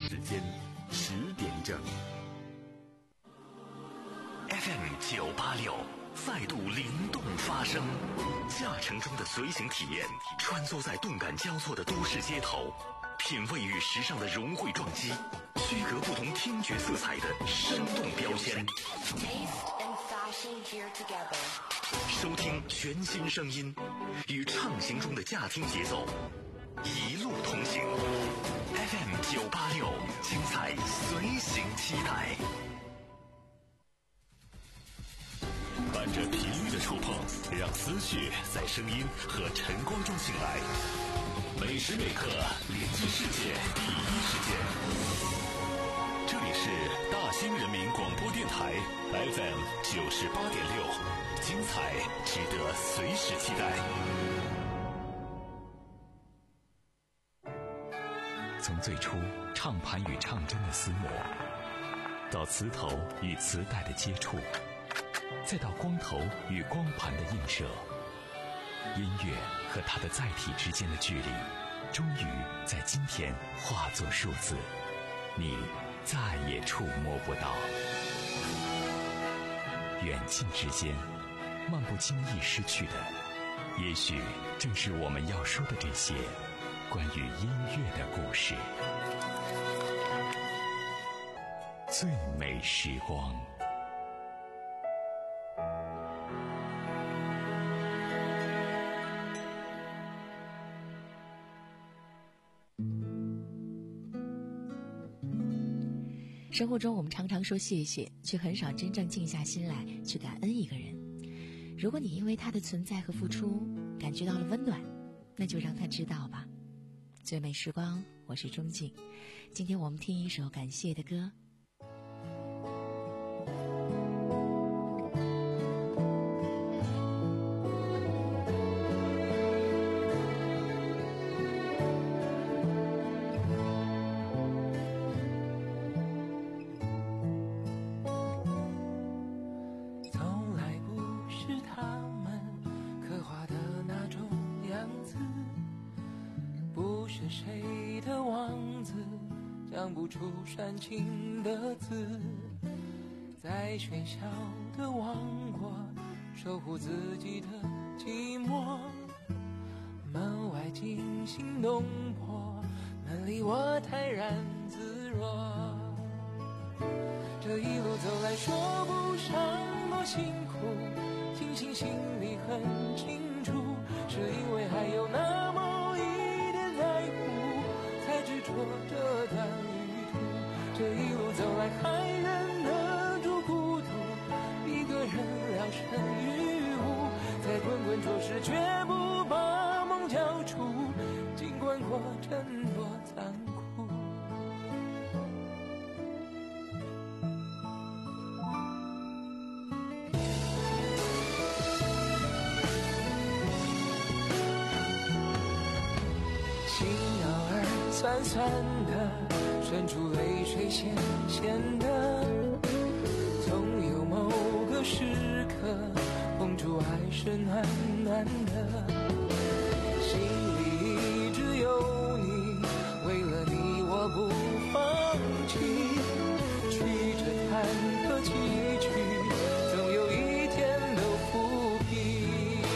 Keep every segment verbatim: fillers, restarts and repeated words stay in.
时间十点整。F M 九八六再度灵动发声，驾乘中的随行体验，穿梭在动感交错的都市街头，品味与时尚的融汇撞击，区隔不同听觉色彩的生动标签。收听全新声音，与畅行中的驾听节奏，一路同行。F M 九八六，精彩随行期待。伴着频率的触碰，让思绪在声音和晨光中醒来。每时每刻连接世界第一时间。这里是大兴人民广播电台 F M 九十八点六，精彩值得随时期待。从最初唱盘与唱针的厮磨，到磁头与磁带的接触，再到光头与光盘的映射，音乐和它的载体之间的距离，终于在今天化作数字，你再也触摸不到。远近之间，漫不经意失去的，也许正是我们要说的这些关于音乐的故事。最美时光。 生活中我们常常说谢谢，却很少真正静下心来去感恩一个人。如果你因为他的存在和付出感觉到了温暖，那就让他知道吧。最美时光，我是钟静。今天我们听一首感谢的歌。 讲不出煽情的字，在喧嚣的王国守护自己的寂寞。门外惊心动魄，门里我泰然自若。这一路走来说不上多辛苦，庆幸心里很清楚，是因为还有那么一点在乎，才执着这段旅途。这一路走来还忍得住孤独，一个人聊胜于无，在滚滚浊世绝不把梦交出，尽管过程多残酷。心鸟儿酸酸的，渗出泪水咸咸的，总有某个时刻碰触爱是暖暖的，心里一直有你，为了你我不放弃，曲折坎坷崎岖，总有一天都抚平。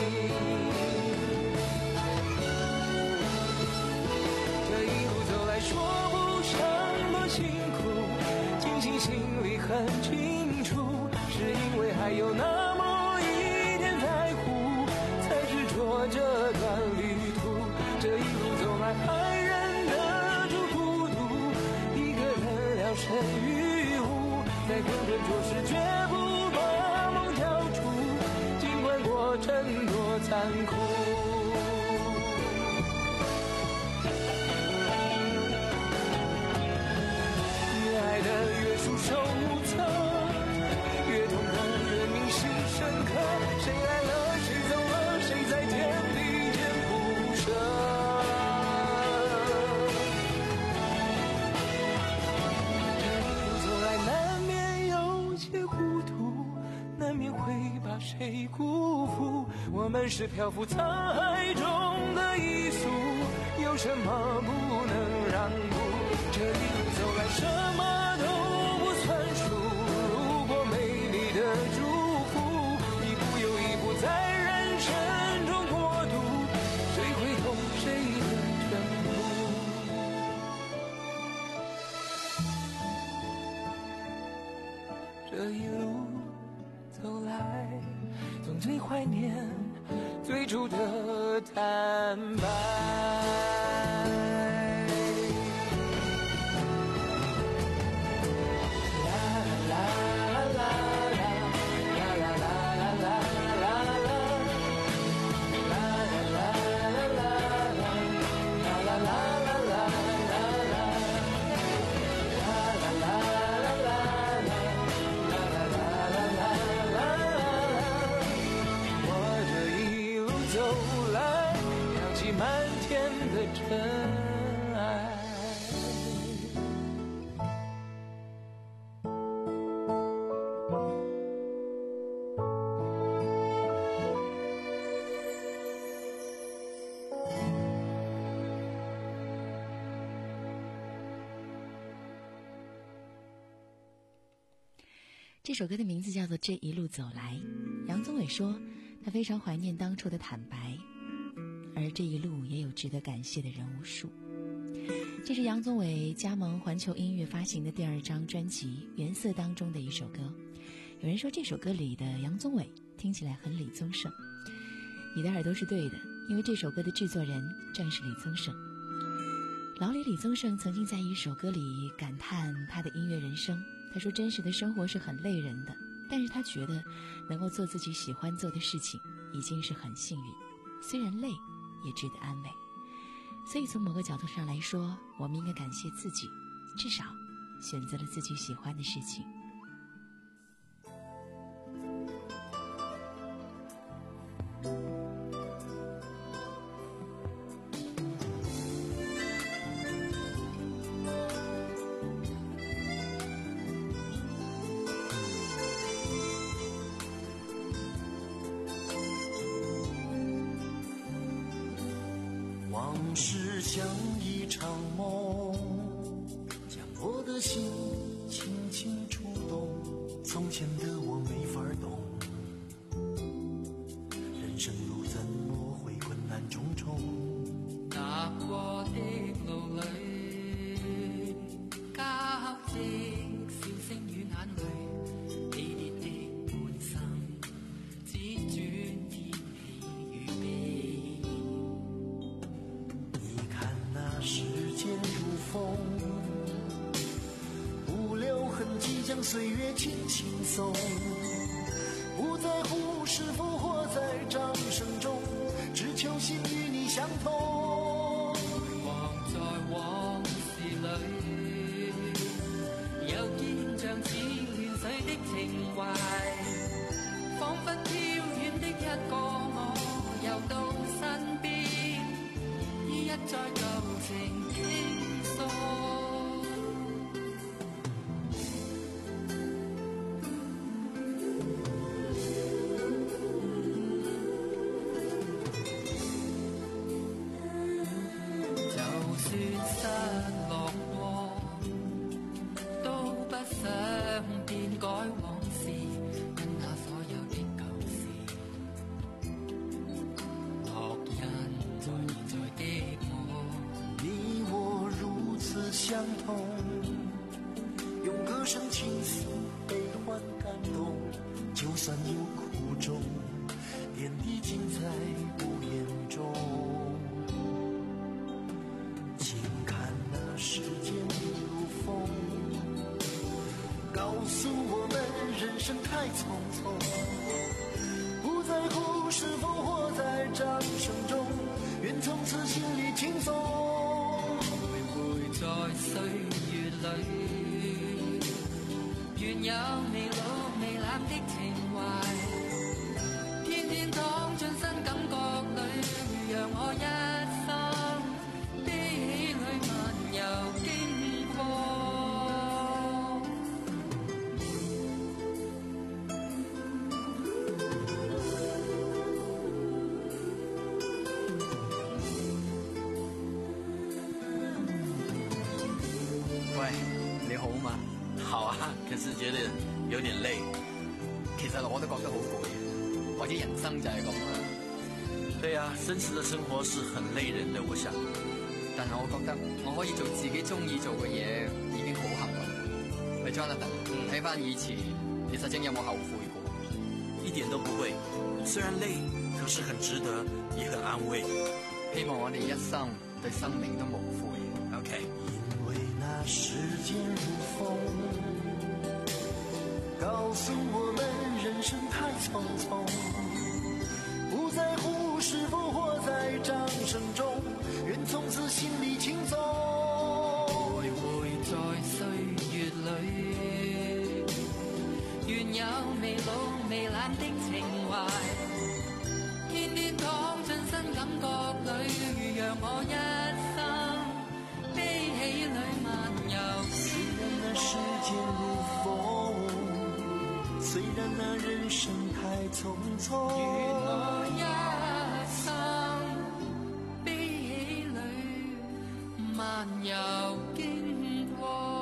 这一路走来说不上多辛苦，庆幸心里很清楚，是因为还有那么一点在乎，才执着这段旅途。这一路走来还忍得住孤独，一个人聊胜于无，在滚滚浊世绝不把梦交出，尽管过程多残酷。越爱的越束手无策，越痛的越铭心深刻，谁来了谁走了，谁在天地间不舍。这一路走来难免有些糊涂，难免会把谁辜负，我们是漂浮沧海中的一粟，有什么不能让步。 这一路走来什么都不算数，如果美丽的祝福一步又一步在人生中过渡，谁会懂谁的全部？这一路走来，总最怀念最初的坦白。满天的尘埃， 这首歌的名字叫做《这一路走来》。杨宗纬说，他非常怀念当初的坦白。而这一路也有值得感谢的人无数。这是杨宗纬加盟环球音乐发行的第二张专辑《原色》当中的一首歌。有人说这首歌里的杨宗纬听起来很李宗盛，你的耳朵是对的，因为这首歌的制作人正是李宗盛。老李李宗盛曾经在一首歌里感叹他的音乐人生，他说真实的生活是很累人的，但是他觉得能够做自己喜欢做的事情已经是很幸运，虽然累也值得安慰。所以从某个角度上来说，我们应该感谢自己，至少选择了自己喜欢的事情。 往事像一场梦，将我的心轻轻触动。从前的我没法懂，人生路怎么会困难重重？ 踏過的路裏，交織笑聲與眼淚，起跌的半生，只轉天氣與悲。 时间如风，不留痕迹，将岁月轻轻送，不在乎是否活在掌声中，只求心与你相通。 望在往事裏，又見像似亂水的情懷，彷彿飄遠的一個我，又到身邊，依一再舊情傾訴。就算失落過，都不想變改往事，跟那所有的舊事，烙印在現在的我。 你我如此相同，用歌聲傾訴悲歡感動，就算有苦衷，點滴盡在不言中。請看那時間如風，告訴我們人生太匆匆，不在乎是否活在掌聲中，願從此心裏輕鬆。 在歲月裏，願有未老未冷的情懷，天天躺進新感覺裏，讓我一生的喜侶漫遊經過。 你好嘛？ 好啊，可是覺得有點累。 其實我都覺得好攰，或者人生就係咁啦。 對啊，真實的生活是很累人的，我想。 但係我覺得我可以做自己中意做嘅嘢，已經好幸運。喂 Jonathan，睇翻以前，你實情有冇後悔過？ 一點都不會，雖然累，可是很值得，也很安慰。 希望我哋一生對生命都無悔。 OK。 因為那時間如風，告訴我們人生太匆匆，不在乎是否活在掌聲中，願從此心裏輕鬆。 徘徊在歲月裏，願有未老未懶的情懷，天天躺進新感覺裏，讓我一生悲喜裏漫遊。 雖然那時間如風，雖然那人生太匆匆， 願我一生悲喜裏漫遊經過。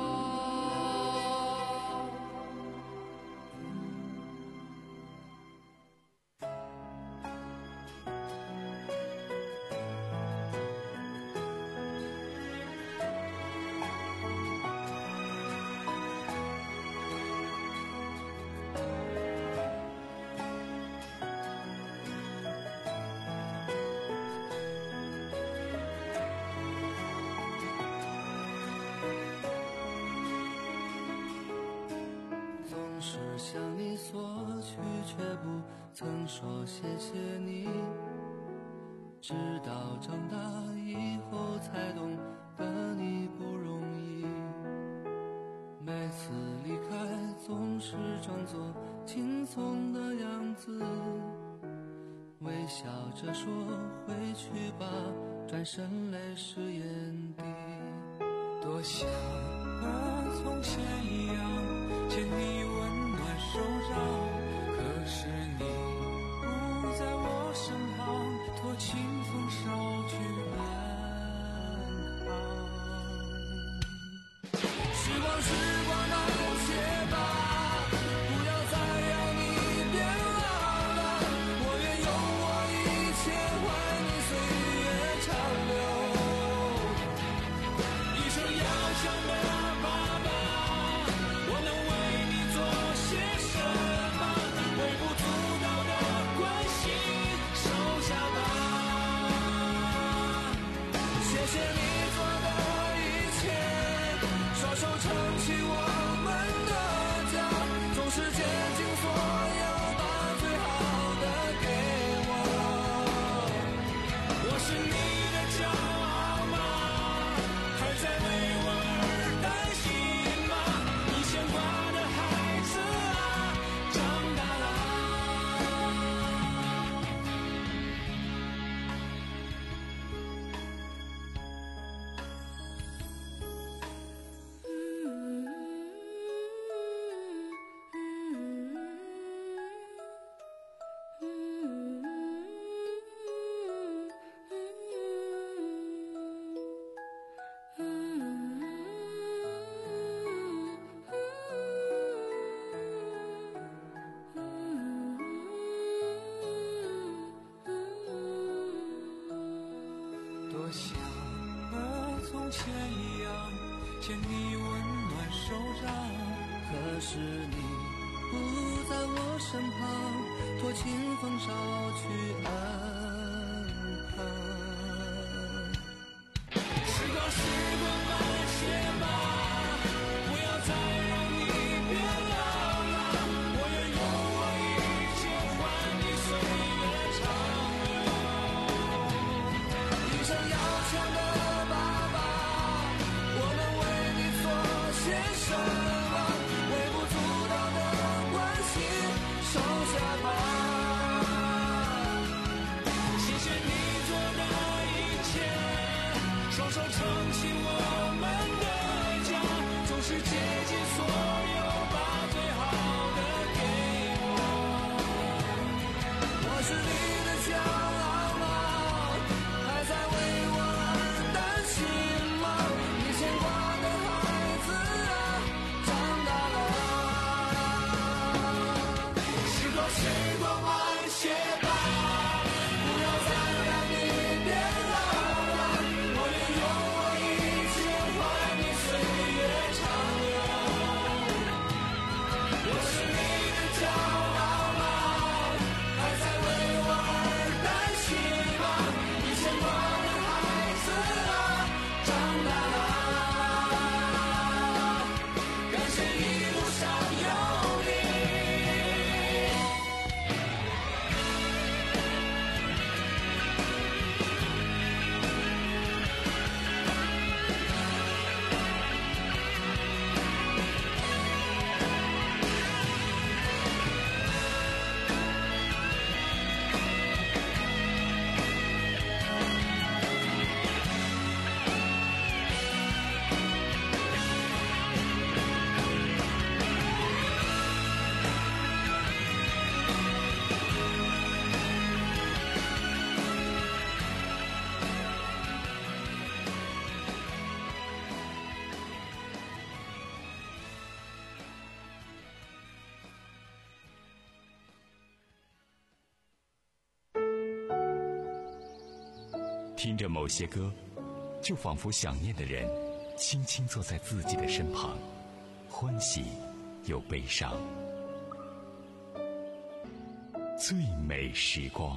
向你索取，卻不曾說謝謝你，直到長大以後才懂得你不容易，每次離開總是裝作輕鬆的樣子，微笑着說回去吧，轉身淚濕眼底。 多想和從前一樣牽你溫暖手掌，可是你不在我身旁，托清風捎去安康。時光時光慢些吧，不要再讓你變老了，我願用我一切換你歲月長留，一生要強的爸爸，我能為你做些什麼？微不足道的關心收下吧，謝謝你做的一切，雙手撐起我們的家，總是竭盡所有把最好的給我，我是你的驕傲嗎？還在為我而擔心嗎？你牽掛的孩子啊，長大了。多想和從前一樣牽你溫暖手掌， 可是你不在我身旁，托清風捎去安康。 時光時光慢些吧，不要再讓你變老了，我願用我一切換你歲月長留，一生要強的爸爸，我能為你做些什麼？微不足道的關心收下吧，謝謝你做的一切，雙手撐起我听着某些歌，就仿佛想念的人轻轻坐在自己的身旁，欢喜又悲伤。最美时光。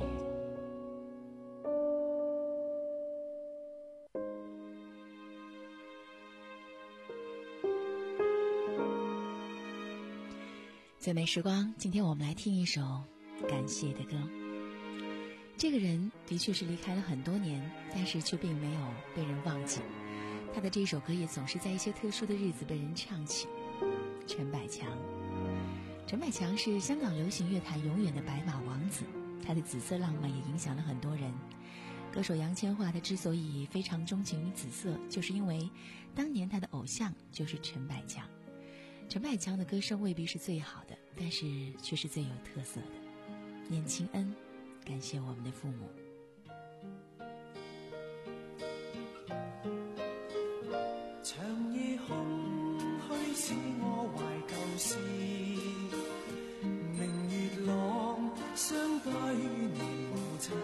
最美时光，今天我们来听一首感谢的歌。这个人的确是离开了很多年，但是却并没有被人忘记。他的这首歌也总是在一些特殊的日子被人唱起。陈百强，陈百强是香港流行乐坛永远的白马王子，他的紫色浪漫也影响了很多人。歌手杨千嬅他之所以非常钟情于紫色，就是因为当年他的偶像就是陈百强。陈百强的歌声未必是最好的，但是却是最有特色的。念亲恩，感谢我们的父母。 长夜空虚使我怀旧事，明月朗相对年母亲，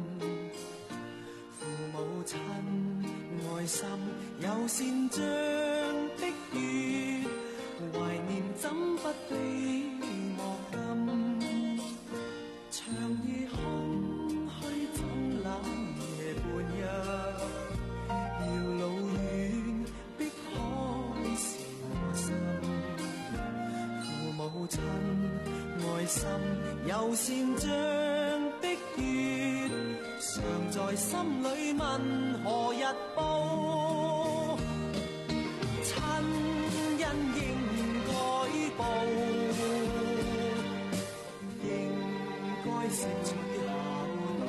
父母亲爱心有善像碧月，怀念怎不比莫禁。长夜空虚怎冷夜半日，遙路遠碧海是我心。父母親愛心有善像碧月，常在心裏問何日報。親恩應該報，應該攝取孝道。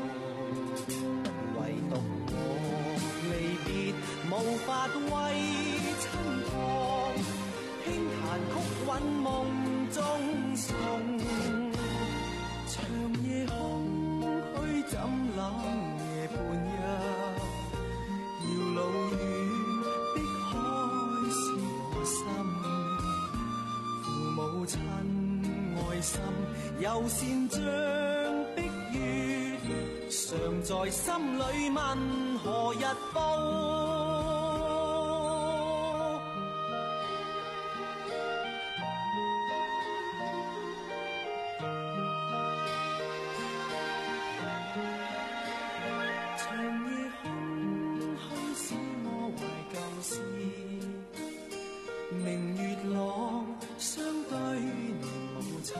唯獨我離別無法為親旁，輕彈曲韻夢中送。長夜空虛怎冷夜半日，遙路遠碧海是我心。父母親愛心有善像碧月，常在心裏問何日報。明月朗相對念母親，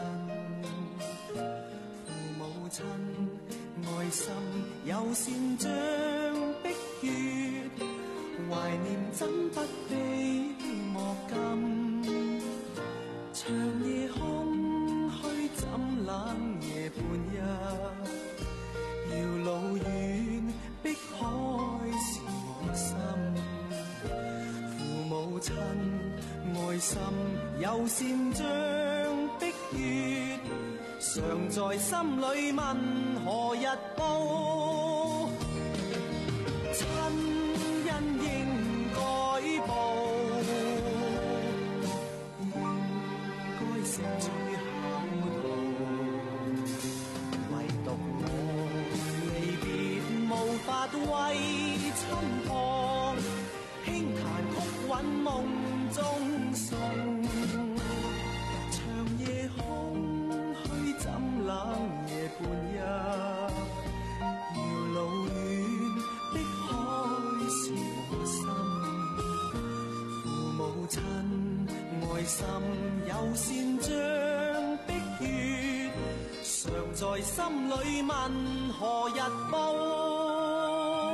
父母親愛心有善像碧月，懷念怎不比莫禁。長夜空虛怎冷夜半日，遙路遠碧海是我心。父母親愛心有善像碧月，常在心裏問何日報。親恩應該報，應該攝取孝道。唯獨我離別無法為親旁，輕彈曲韻夢中送。長夜空虛怎冷夜半日，遙路遠碧海是我心。父母親愛心有善像碧月，常在心裏問何日報。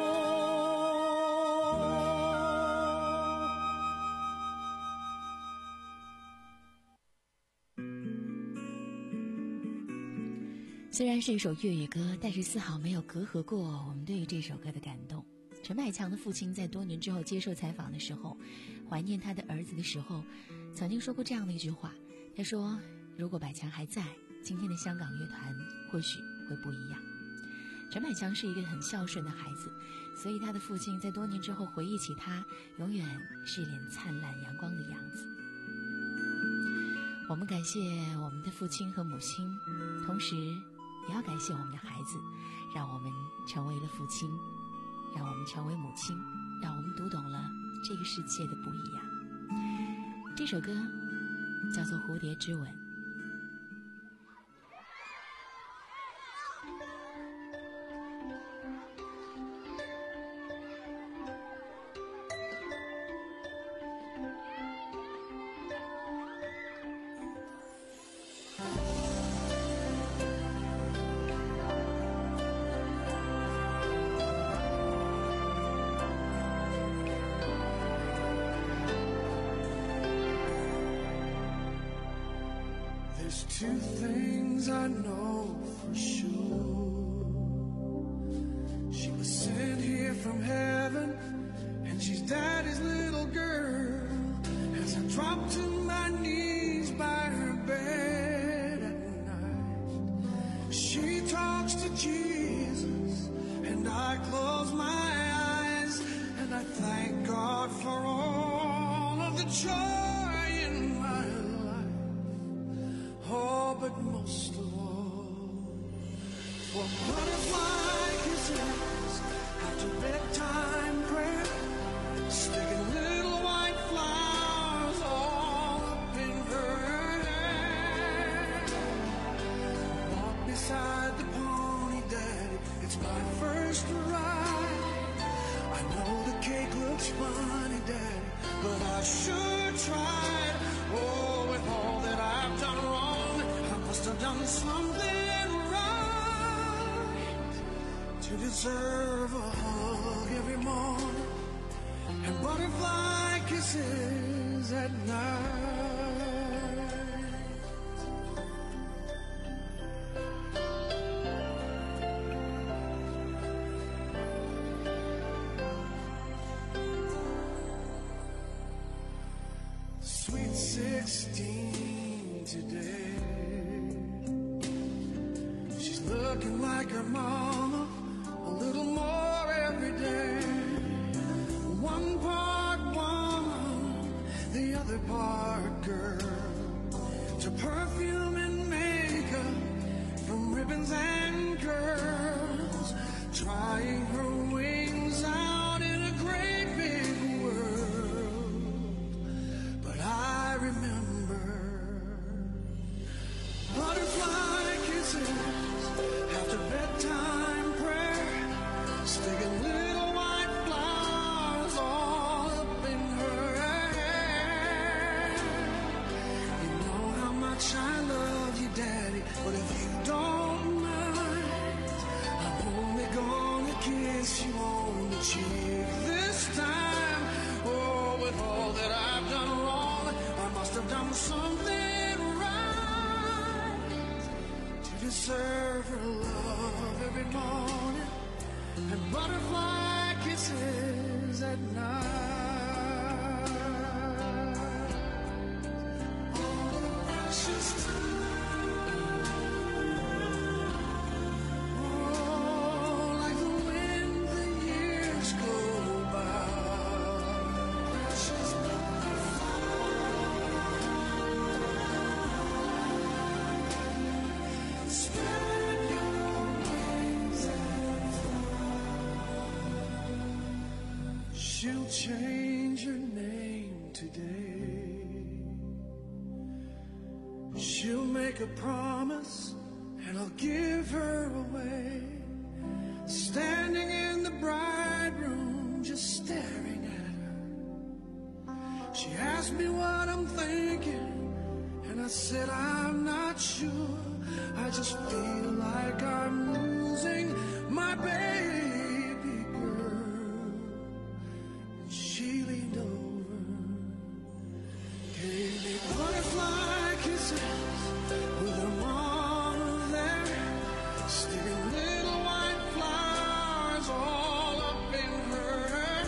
虽然是一首粤语歌，但是丝毫没有隔阂过我们对于这首歌的感动。陈百强的父亲在多年之后接受采访的时候，怀念他的儿子的时候，曾经说过这样的一句话，他说，如果百强还在，今天的香港乐团或许会不一样。陈百强是一个很孝顺的孩子，所以他的父亲在多年之后回忆起他，永远是一脸灿烂阳光的样子。我们感谢我们的父亲和母亲，同时也要感谢我们的孩子，让我们成为了父亲， 让我们成为母亲，让我们读懂了这个世界的不一样。这首歌叫做《蝴蝶之吻》。 There's two things I know for sure. She was sent here from heaven, and she's daddy's little girl. As I drop to my knees by her bed at night, she talks to Jesus, and I close my eyes, and I thank God for all of the joy in my life. Oh, but most of all, for butterfly kisses after bedtime prayer, sticking little white flowers all up in her hair. Walk beside the pony, Daddy, it's my first ride. I know the cake looks funny, Daddy, but I sure tried. Oh, with all that I've done wrong, I must have done something right to deserve a hug every morning and butterfly kisses at night. Sweet sixteen today, she's looking like her mama a little more every day. One part woman, the other part girl, to perfume and makeup, from ribbons and curls, trying her wings out in a great big world. But I remember butterfly kisses after bedtime prayer, sticking little white flowers all up in her hair. You know how much I love you, Daddy, but if you don't mind, I'm only gonna kiss you on the cheek this time. Oh, with all that I've done wrong, I must have done something right to deserve her love every morning and butterfly kisses at night. Oh, the precious time. Oh, like the wind the years go by. Precious butterfly, spread your wings and fly. She'll change her name today. She'll make a promise, and I'll give her away. Standing in the bride room, just staring at her. She asked me what I'm thinking, and I said I'm not sure. I just feel like I'm losing my baby girl. And she leaned over, gave me butterfly kisses with her mama there, sticking little white flowers all up in her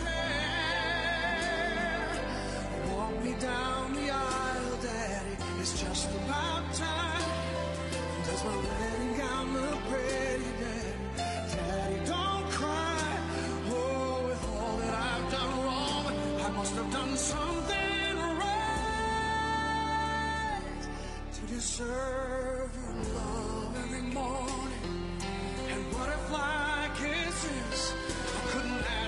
hair. Walk me down the aisle, Daddy, it's just about time. Does my wedding gown look pretty, Daddy? Daddy, don't cry. Oh, with all that I've done wrong, I must have done something right to deserve her love every morning and butterfly kisses I couldn't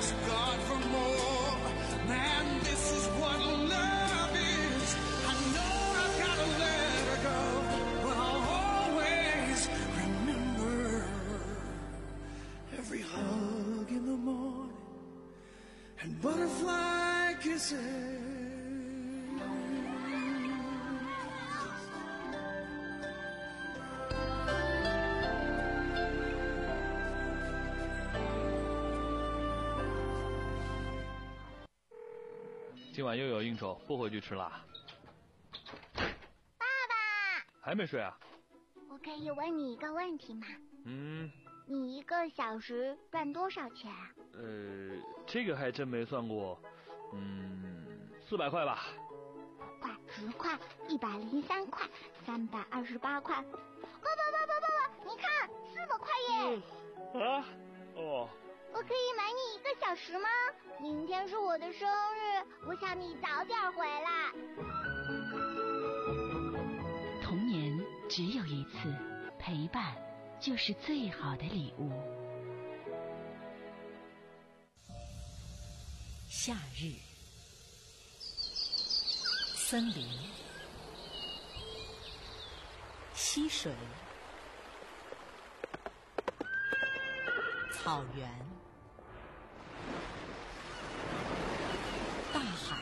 今晚又有应酬，不回去吃啦。 爸爸， 还没睡啊？ 我可以问你一个问题吗？ 嗯。 你一个小时赚多少钱啊？ 呃，这个还真没算过。嗯，四百块吧。 五块、十块、一百零三块、三百二十八块。爸爸爸爸爸爸，你看，四百块耶！ 嗯、啊？哦。 我可以买你一个小时吗？明天是我的生日，我想你早点回来。 童年只有一次，陪伴就是最好的礼物。夏日，森林，溪水，草原，大海。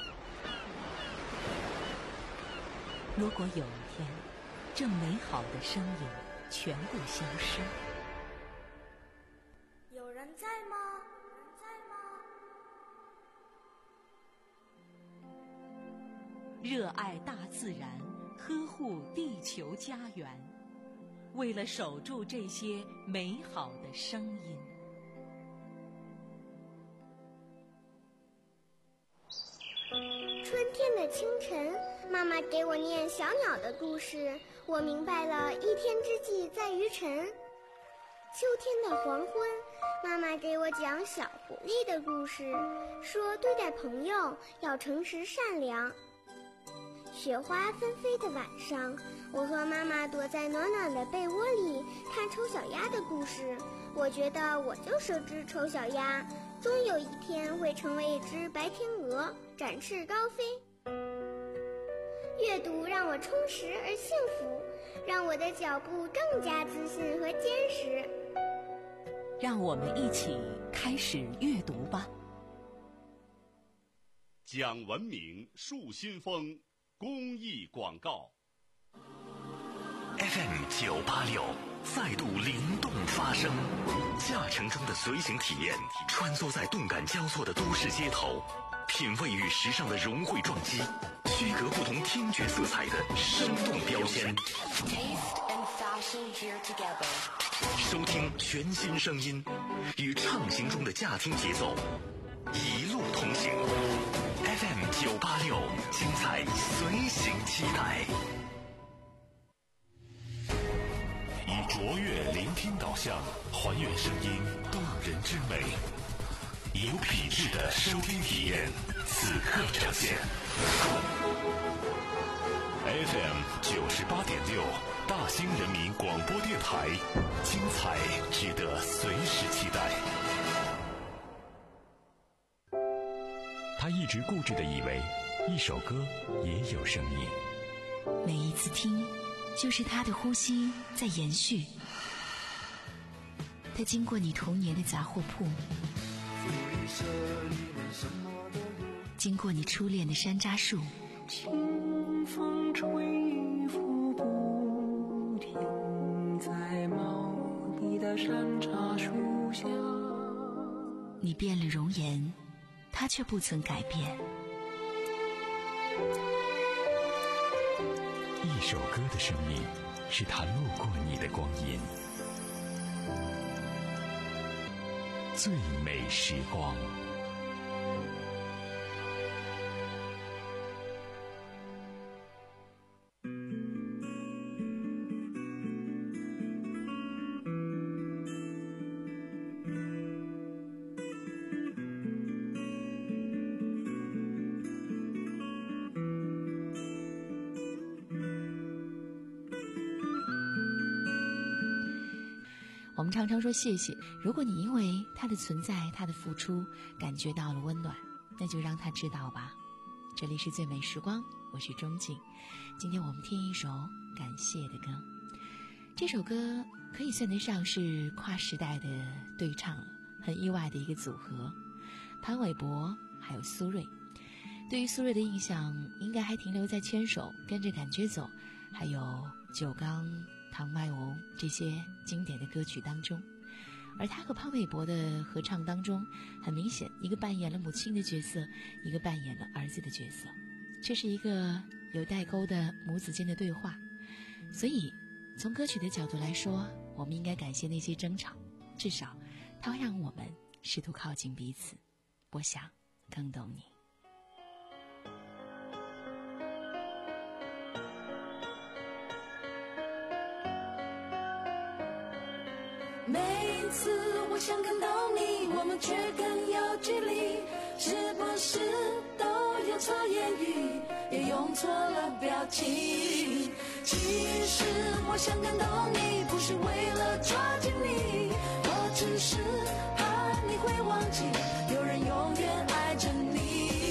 如果有一天，这美好的声音全部消失， 有人在吗？有人在吗？ 热爱大自然，呵护地球家园，为了守住这些美好的声音。 春天的清晨，妈妈给我念小鸟的故事，我明白了一天之计在于晨。秋天的黄昏，妈妈给我讲小狐狸的故事，说对待朋友要诚实善良。雪花纷飞的晚上，我和妈妈躲在暖暖的被窝里看丑小鸭的故事，我觉得我就是只丑小鸭，终有一天会成为一只白天鹅，展翅高飞。阅读让我充实而幸福，让我的脚步更加自信和坚实。 让我们一起开始阅读吧。 讲文明树新风公益广告。 F M 九八六再度灵动发声，驾乘中的随行体验，穿梭在动感交错的都市街头，品味与时尚的融汇撞击，区隔不同听觉色彩的生动标签。收听全新声音，与畅行中的驾听节奏，一路同行。F M 九八六，精彩随行期待。以卓越聆听导向，还原声音动人之美，有品质的收听体验，此刻呈现。F M 九十八点六，大兴人民广播电台，精彩值得随时期待。他一直固执地以为，一首歌也有生命。 每一次听，就是他的呼吸在延续。他经过你童年的杂货铺，经过你初恋的山楂树， 清风吹拂不停，在茂密的山茶树下。 你变了容颜，他却不曾改变。 一首歌的生命，是他路过你的光阴。最美时光。 我们常常说谢谢，如果你因为他的存在，他的付出感觉到了温暖，那就让他知道吧。这里是最美时光，我是钟静。今天我们听一首感谢的歌，这首歌可以算得上是跨时代的对唱了，很意外的一个组合，潘玮柏还有苏芮。对于苏芮的印象应该还停留在牵手、跟着感觉走，还有酒缸、唐麦舞这些经典的歌曲当中， 而他和潘玮柏的合唱当中，很明显一个扮演了母亲的角色，一个扮演了儿子的角色，这是一个有代沟的母子间的对话。所以从歌曲的角度来说，我们应该感谢那些争吵，至少它会让我们试图靠近彼此，我想更懂你。 每一次我想更懂你，我们却更有距离，是不是都有错言语，也用错了表情？其实我想更懂你，不是为了抓紧你，我只是怕你会忘记，有人永远爱着你。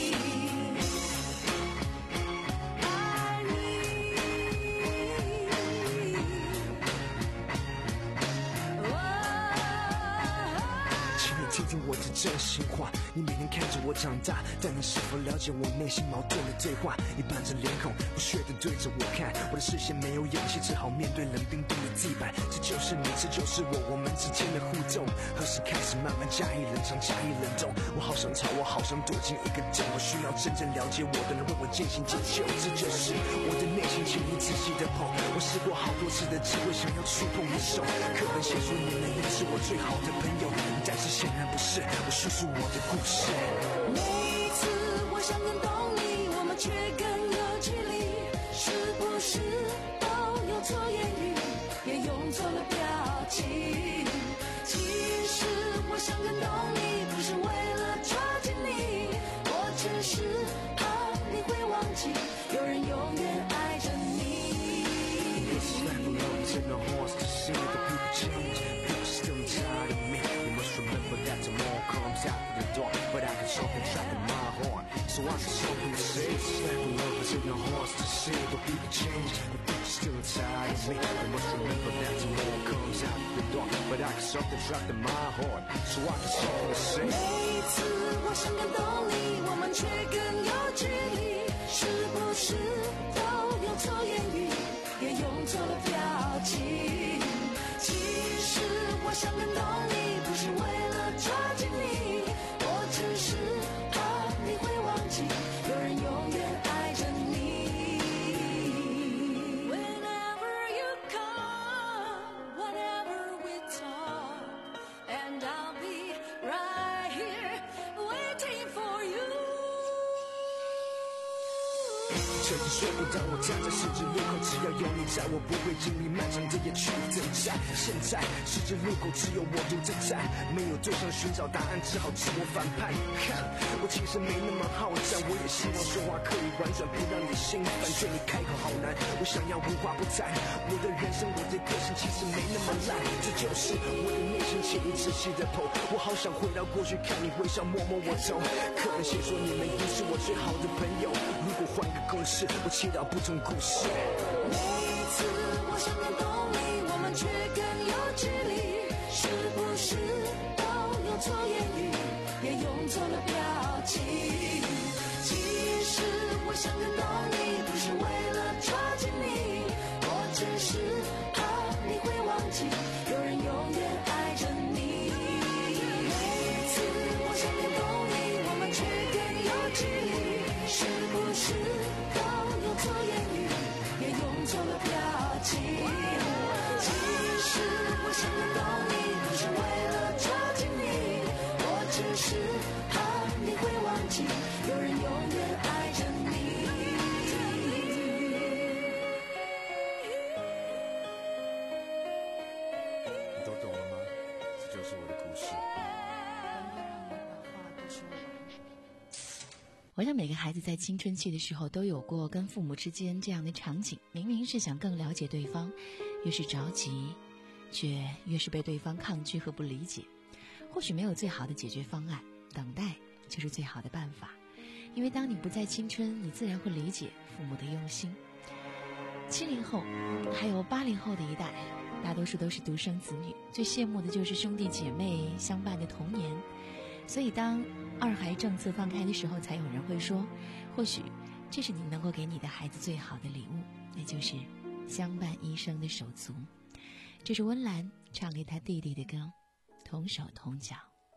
听我的真心话，你每天看着我长大，但你是否了解我内心矛盾的对话？你板着脸孔，不屑地对着我看，我的视线没有勇气，只好面对冷冰冰的地板。这就是你，这就是我，我们之间的互动，何时开始慢慢加以冷藏，加以冷冻？我好想逃，我好想躲进一个洞，我需要真正了解我的人为我渐行渐久。这就是我的内心，请你仔细的碰。我试过好多次的机会，想要触碰你手，课本写说你们也是我最好的朋友，但是显然不是。我叙述我的故事。 每一次我想更懂你，我们却更有距离，是不是都有错言语，也用错了表情？其实我想更懂你，不是为了抓紧你，我只是怕你会忘记，有人永远爱着你。 Out the door, but I got something trapped in my heart, so I got something to say. Slapping love is in your hearts to say, but people change, but you're still tired of me. You must remember that tomorrow comes out the door, but I got something trapped in my heart, so I got something to say. 每一次我想更懂你，我们却更有距离，是不是都有错言语，也用错了表情？其实我想更懂你，不是为了抓紧你，我只是怕你会忘记，有人永远爱着你。 Whenever you come, whenever we talk, and I'll be right here waiting for you。 曾经说过，当我站在十字路口，只要有你在，我不会经历漫长的夜去等待。现在十字路口只有我独自在，没有对象寻找答案，只好自我反叛。看，我其实没那么好战，我也希望说话可以婉转，不让你心烦。对你开口好难，我想要无话不谈。我的人生，我的个性其实没那么烂，这就是我的内心，请你仔细的剖。我好想回到过去，看你微笑，摸摸我头。课本写说你们已是我最好的朋友，如果换个公式，我祈祷不同故事。 每一次我想更懂你，我们却更有距离，是不是都有错言语，也用错了表情？其实我想更懂你，不是为了抓紧你，我只是怕你会忘记，有人永远爱着你。每一次我想更懂你，我们却更有距离，是不是都有错言语，也用错了表情？其实我想更懂你，不是为了抓紧你，我只是怕你会忘记，有人永远爱着你。 你都懂了吗？这就是我的故事。 我想每个孩子在青春期的时候都有过跟父母之间这样的场景，明明是想更了解对方，越是着急，却越是被对方抗拒和不理解。或许没有最好的解决方案，等待就是最好的办法。因为当你不再青春，你自然会理解父母的用心。七零后还有八零后的一代，大多数都是独生子女，最羡慕的就是兄弟姐妹相伴的童年。所以当二孩政策放开的时候，才有人会说，或许这是你能够给你的孩子最好的礼物，那就是相伴一生的手足。这是温岚唱给他弟弟的歌， 同手同脚。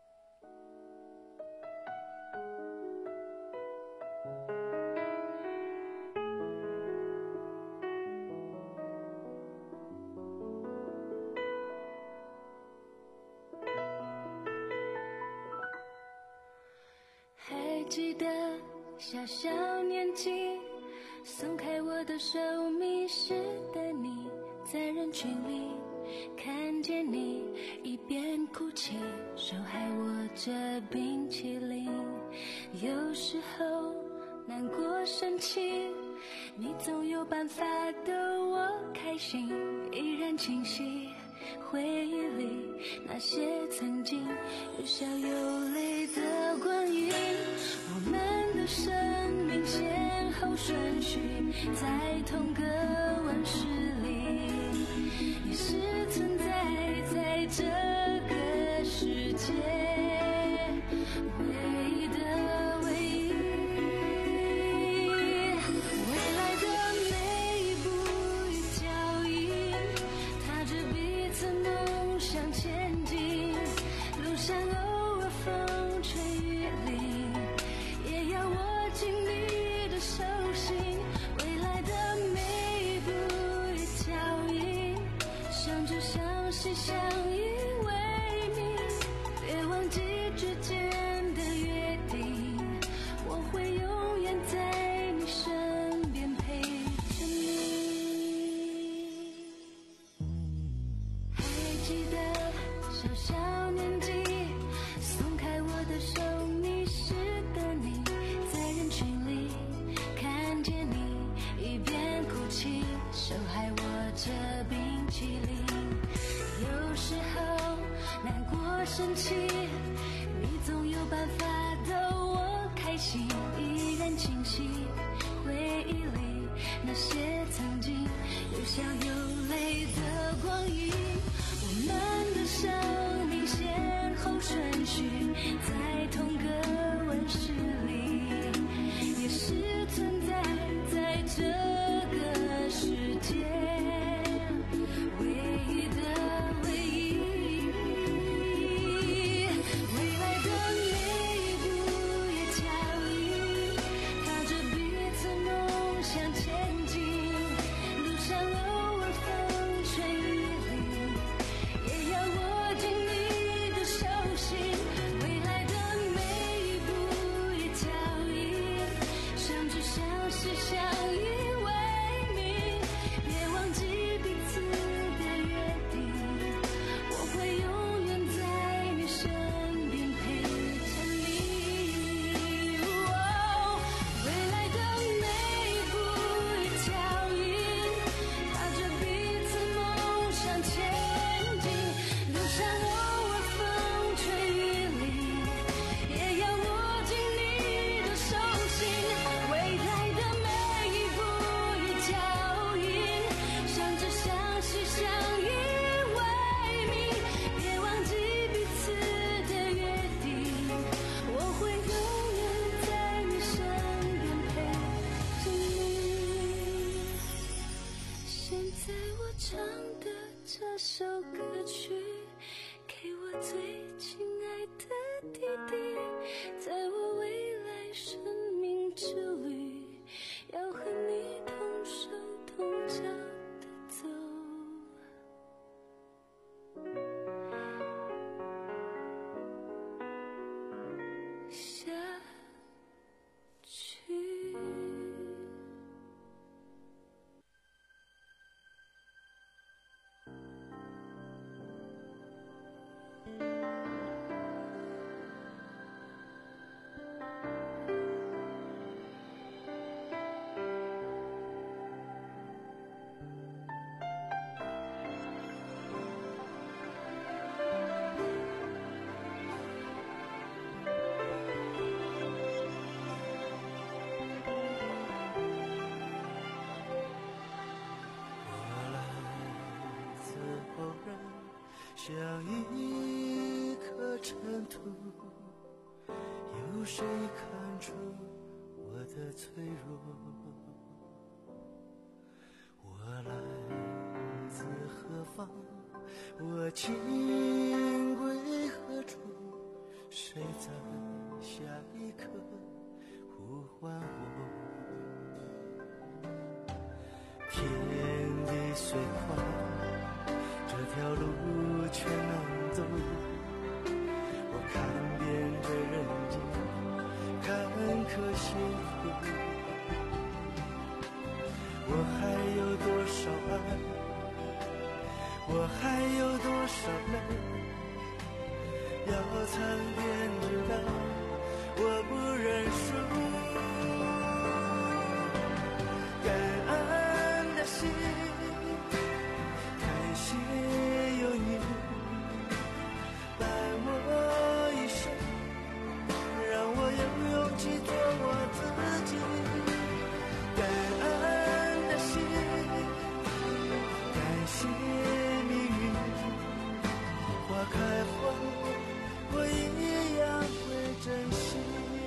还记得小小年纪，松开我的手，迷失的你，在人群里看见你，一边哭泣，手还握着冰淇淋。有时候难过生气，你总有办法逗我开心，依然清晰回忆里那些曾经有笑有泪的光阴。我们的生命先后顺序在同个温室里，也是存在在这个世界唯一的唯一。未来的每一步与脚印，踏着彼此梦想前进，路上偶尔风吹雨淋，也要握紧你的手心。未来的每一步与脚印，相知相惜相依为命，别忘记之间的约定，我会永远在你身边陪着你。还记得小小年纪，松开我的手，迷失的你，在人群里看见你，一边哭泣，手还握着冰淇淋。有时候难过生气，你总有办法逗我开心，依然清晰回忆里那些曾经有笑有泪的光阴。我们的生命先后顺序在同个温室里，也是存在在这个世界唯一的唯一。未来的每一步也脚印，踏着彼此梦想前进，路上偶尔风吹雨淋，也要握紧你的手心。未来的每一步也脚印，相知相惜相依为命，别忘记彼此的约定，我会永远在你身边陪着你。哦，未来的每一步与脚印，踏着彼此梦想前进，路上偶尔风吹雨淋，也要握紧你的手心。未来的每一步与脚印，相知相惜相依为命，别忘记彼此的约定，我会永远在你身边陪着你。现在我唱的这首歌曲，给我最亲爱的弟弟，在我未来生命之旅，要和你同手同脚的走下去。 像一颗尘土，有谁看出我的脆弱？我来自何方？我情归天地虽宽，这条路却能走。我看遍这人间坎坷辛苦，我还有多少爱，我还有多少泪，要苍天知道我不认输。感恩的心，感谢有你伴我一生，让我有勇气做我自己。感恩的心，感谢命运，花开花落，我一样会珍惜。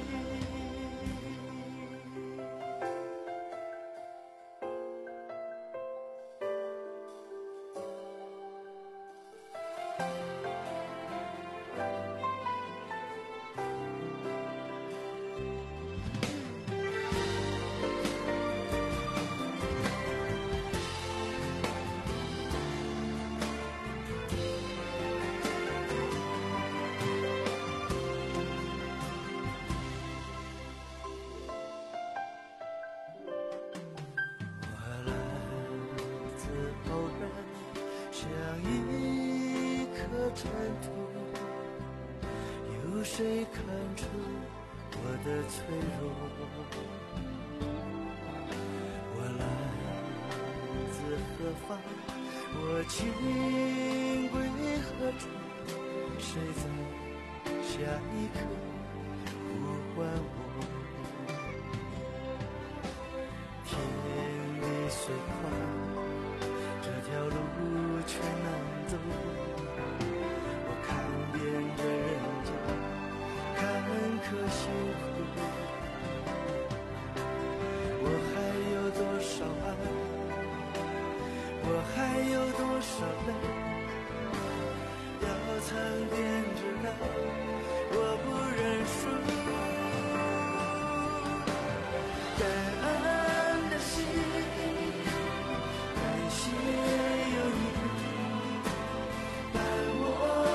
尘土，有谁看出我的脆弱？我来自何方？我情归何处？谁在下一刻呼唤我？天地虽宽，这条路却难走。遍这人间坎坷辛苦，我还有多少爱，我还有多少泪，要苍天知道我不认输。感恩的心，感谢有你伴我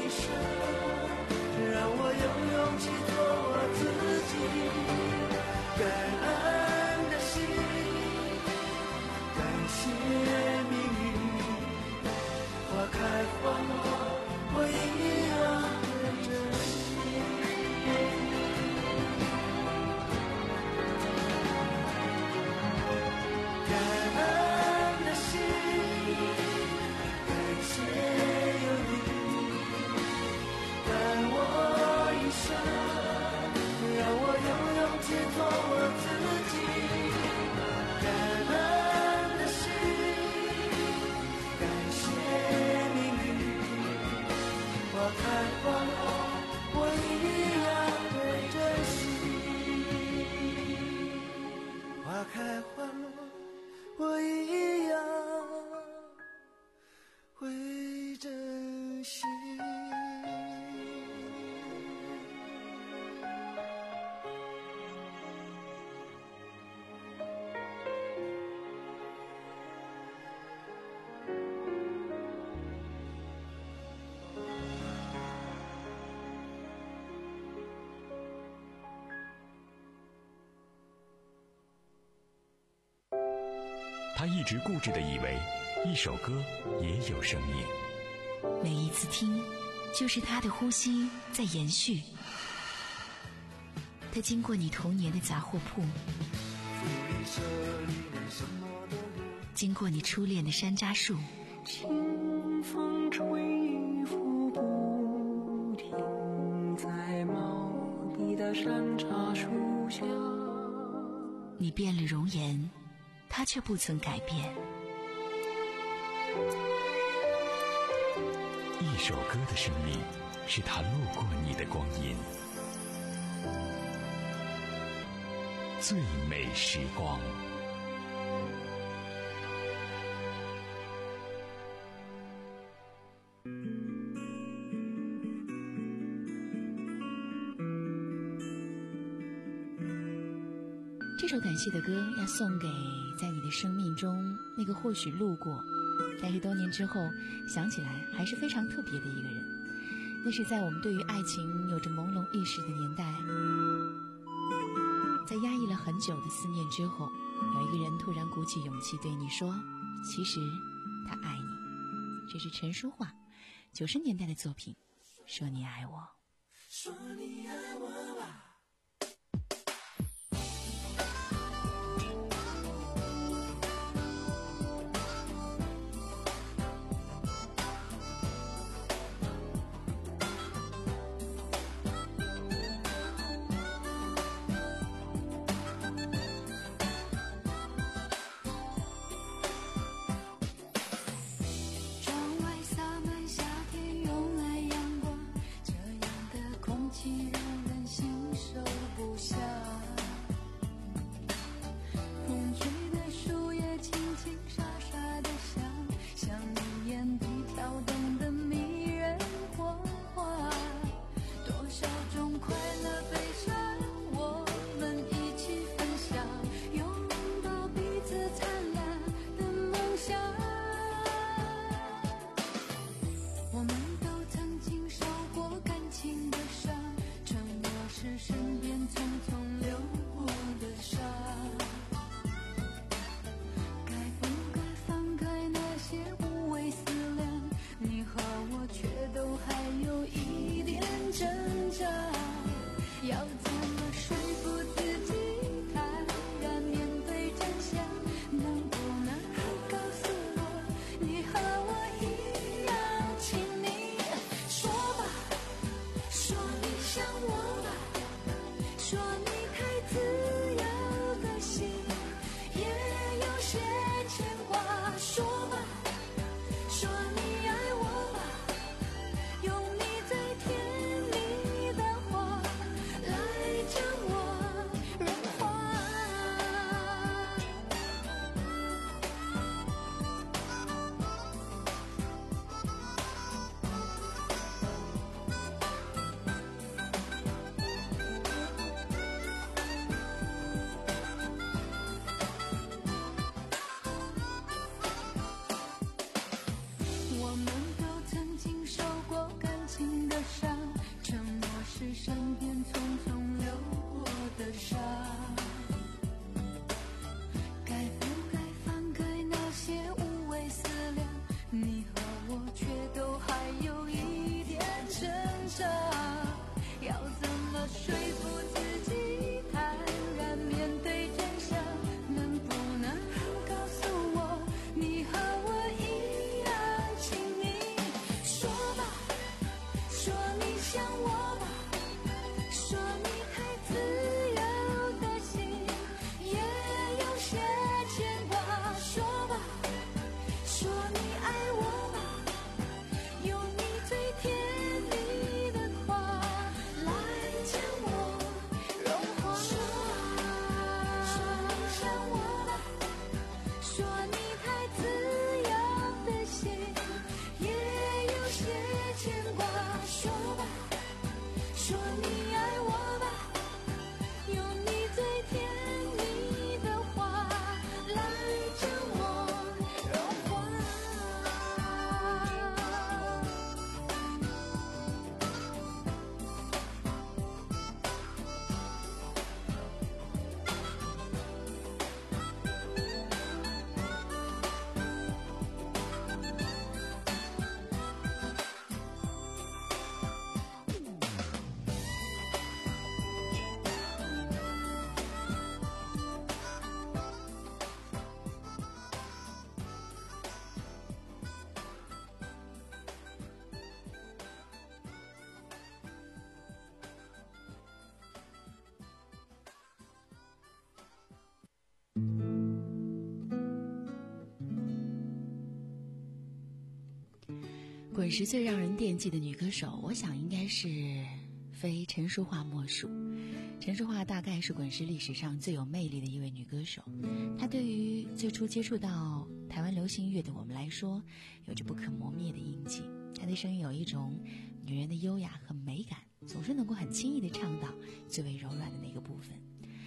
让我有勇气做我自己。感恩的心，感谢命运，花开花落，我一样会珍惜。感恩的心，感谢有你伴我一生，让我有勇气做我自己。感恩的心，感谢命运，花开花落，我一样会珍惜。花开花落，我一样会珍惜。 他一直固执地以为一首歌也有生命， 每一次听就是他的呼吸在延续。他经过你童年的杂货铺，经过你初恋的山楂树， 清风吹拂不停，在茂密的山楂树下。 你变了容颜，他却不曾改变。 一首歌的生命，是他路过你的光阴。最美时光。 这这首感谢的歌要送给在你的生命中那个或许路过，但是多年之后想起来还是非常特别的一个人。那是在我们对于爱情有着朦胧意识的年代，在压抑了很久的思念之后，有一个人突然鼓起勇气对你说，其实他爱你。这是陈淑桦九十年代的作品，说你爱我， 说你爱我吧。 滚石最让人惦记的女歌手，我想应该是非陈淑桦莫属。陈淑桦大概是滚石历史上最有魅力的一位女歌手，她对于最初接触到台湾流行乐的我们来说，有着不可磨灭的印记。她的声音有一种女人的优雅和美感，总是能够很轻易地唱到最为柔软的那个部分。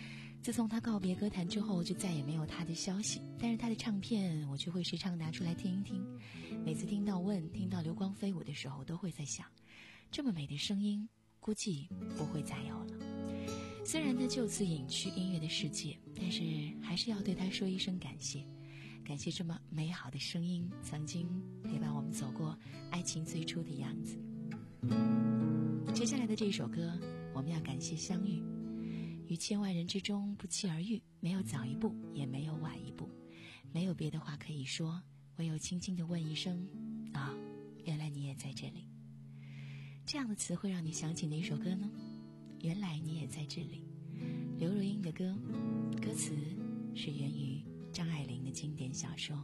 自从他告别歌坛之后，就再也没有他的消息。但是他的唱片，我却会时常拿出来听一听。每次听到问，听到流光飞舞的时候，都会在想，这么美的声音，估计不会再有了。虽然他就此隐去音乐的世界，但是还是要对他说一声感谢。感谢这么美好的声音，曾经陪伴我们走过爱情最初的样子。接下来的这首歌，我们要感谢相遇。于千万人之中不期而遇，没有早一步，也没有晚一步，没有别的话可以说，唯有轻轻地问一声啊，原来你也在这里。这样的词会让你想起哪首歌呢？原来你也在这里。刘若英的歌，歌词是源于张爱玲的经典小说。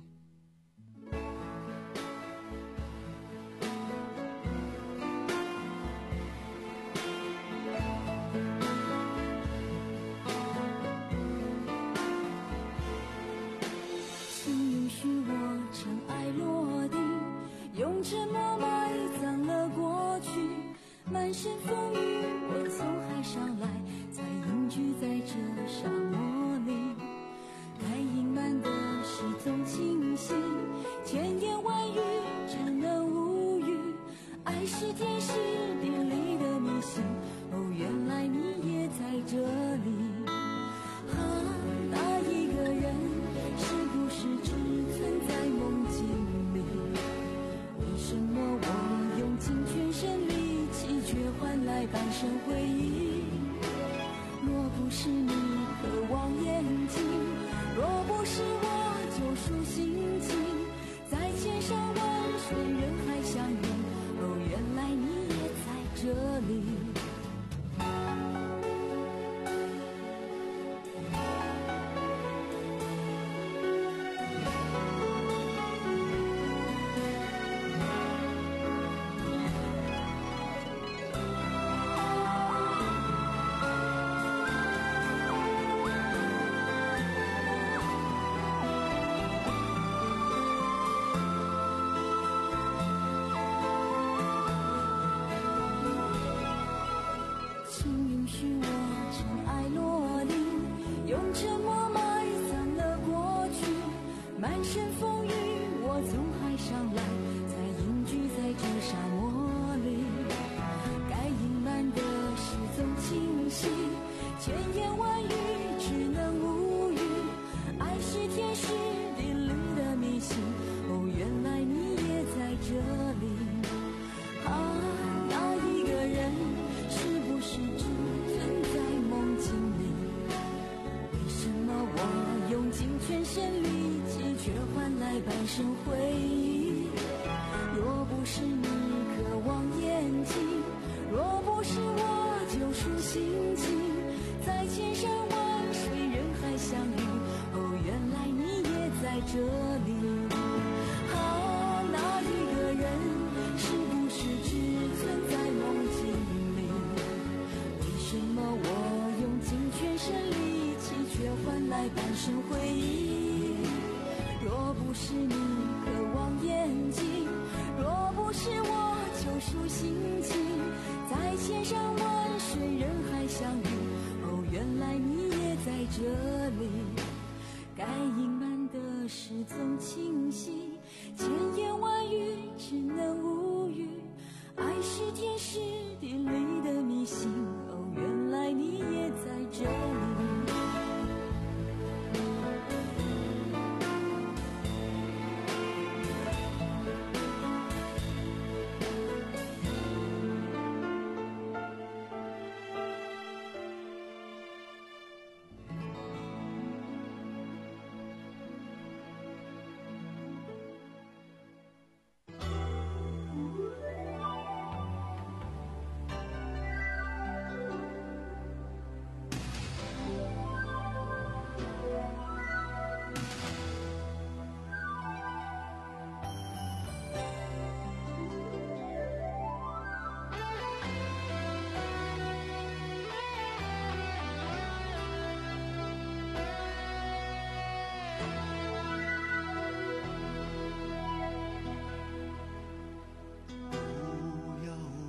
用沉默埋葬了过去，满身风雨我从海上来，才隐居在这沙漠里。该隐瞒的事总清晰，千言万语只能无语。爱是天时地利的迷信，哦，原来你也在这里。啊，那一个人是不是只存在梦境里？为什么我用尽全身力气，却换来半生回忆？若不是你渴望眼睛，若不是我救赎心情，在千山万水人海相遇，哦，原来你也在这里。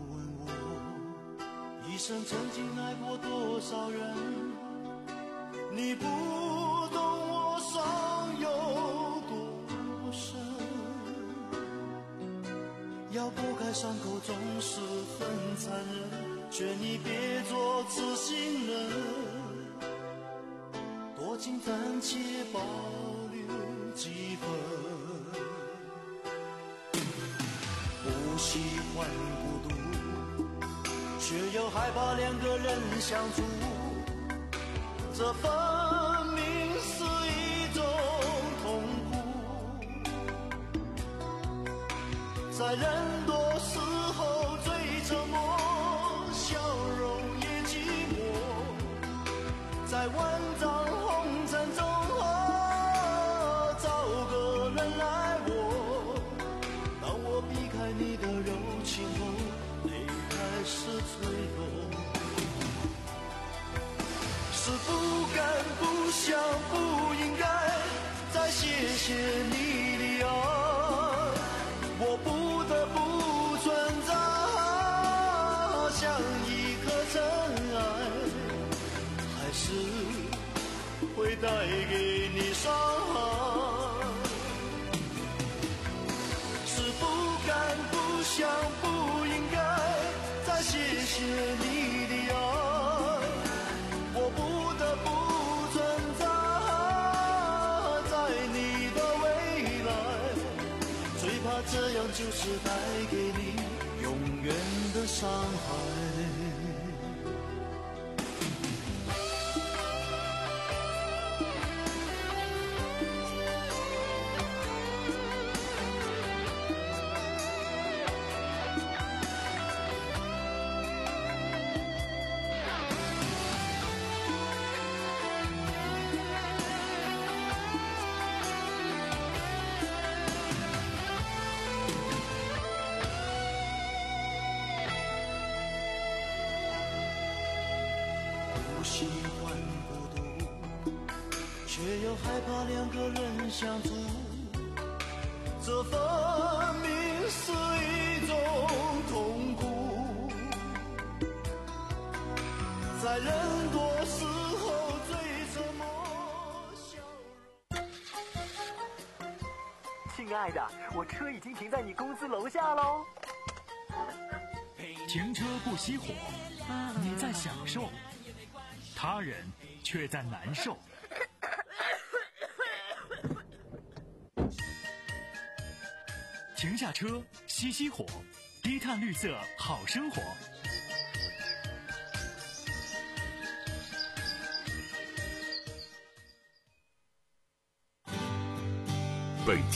一生曾经爱过多少人， 你不懂我伤有多深，要剥开伤口总是很残忍，劝你别做痴心人，多情暂且保留几分。不喜欢孤独，却又害怕两个人相处，这分明是一种痛苦。在人多时候最沉默，笑容也寂寞，在万丈红尘中找个人来我。当我避开你的柔情后，泪开始坠落。是不敢不想不应该再谢谢你的爱，我不得不存在，像一颗尘埃，还是会带给你伤害。是不敢不想不应该再谢谢你的爱，我不得不存在在你的未来，最怕这样就是带给你永远的伤害。喜欢孤独，却又害怕两个人相处，这分明是一种痛苦。在人多时候最沉默，笑容。 亲爱的，我车已经停在你公司楼下喽。 停车不熄火，你在享受，他人却在难受。停下车，熄熄火，低碳绿色好生活。